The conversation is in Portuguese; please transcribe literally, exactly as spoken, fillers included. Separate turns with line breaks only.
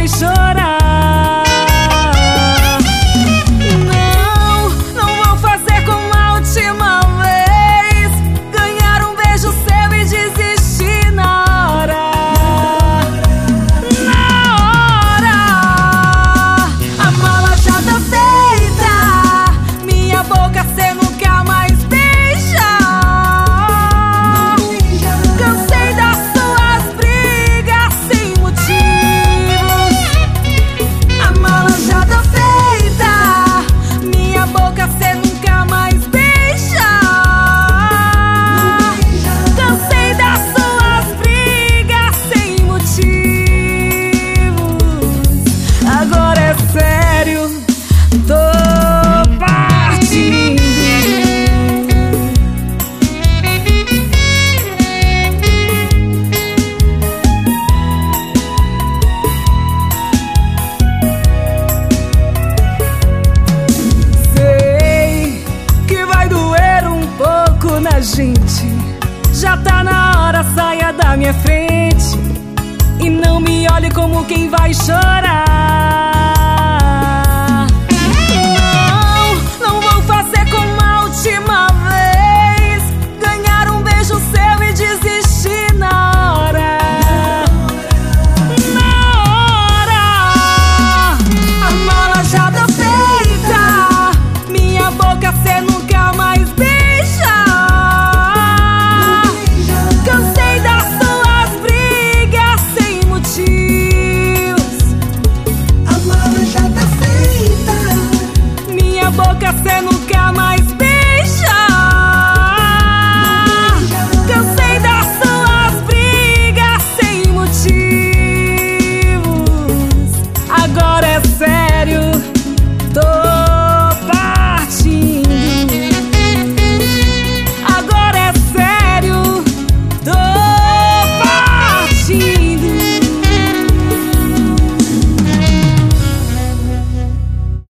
chorar. Não, não vou fazer como a última vez, ganhar um beijo seu e desistir na hora. Na hora, a mala já tá feita, minha boca cê nunca mais beija. Cansei das suas brigas sem motivos. A mala já tá feita, minha boca cê nunca mais beija. Cansei das suas brigas sem motivos. Agora é sério, tô partindo. Sei que vai doer um pouco na gente. Já tá na hora, saia da minha frente e não me olhe como quem vai chorar.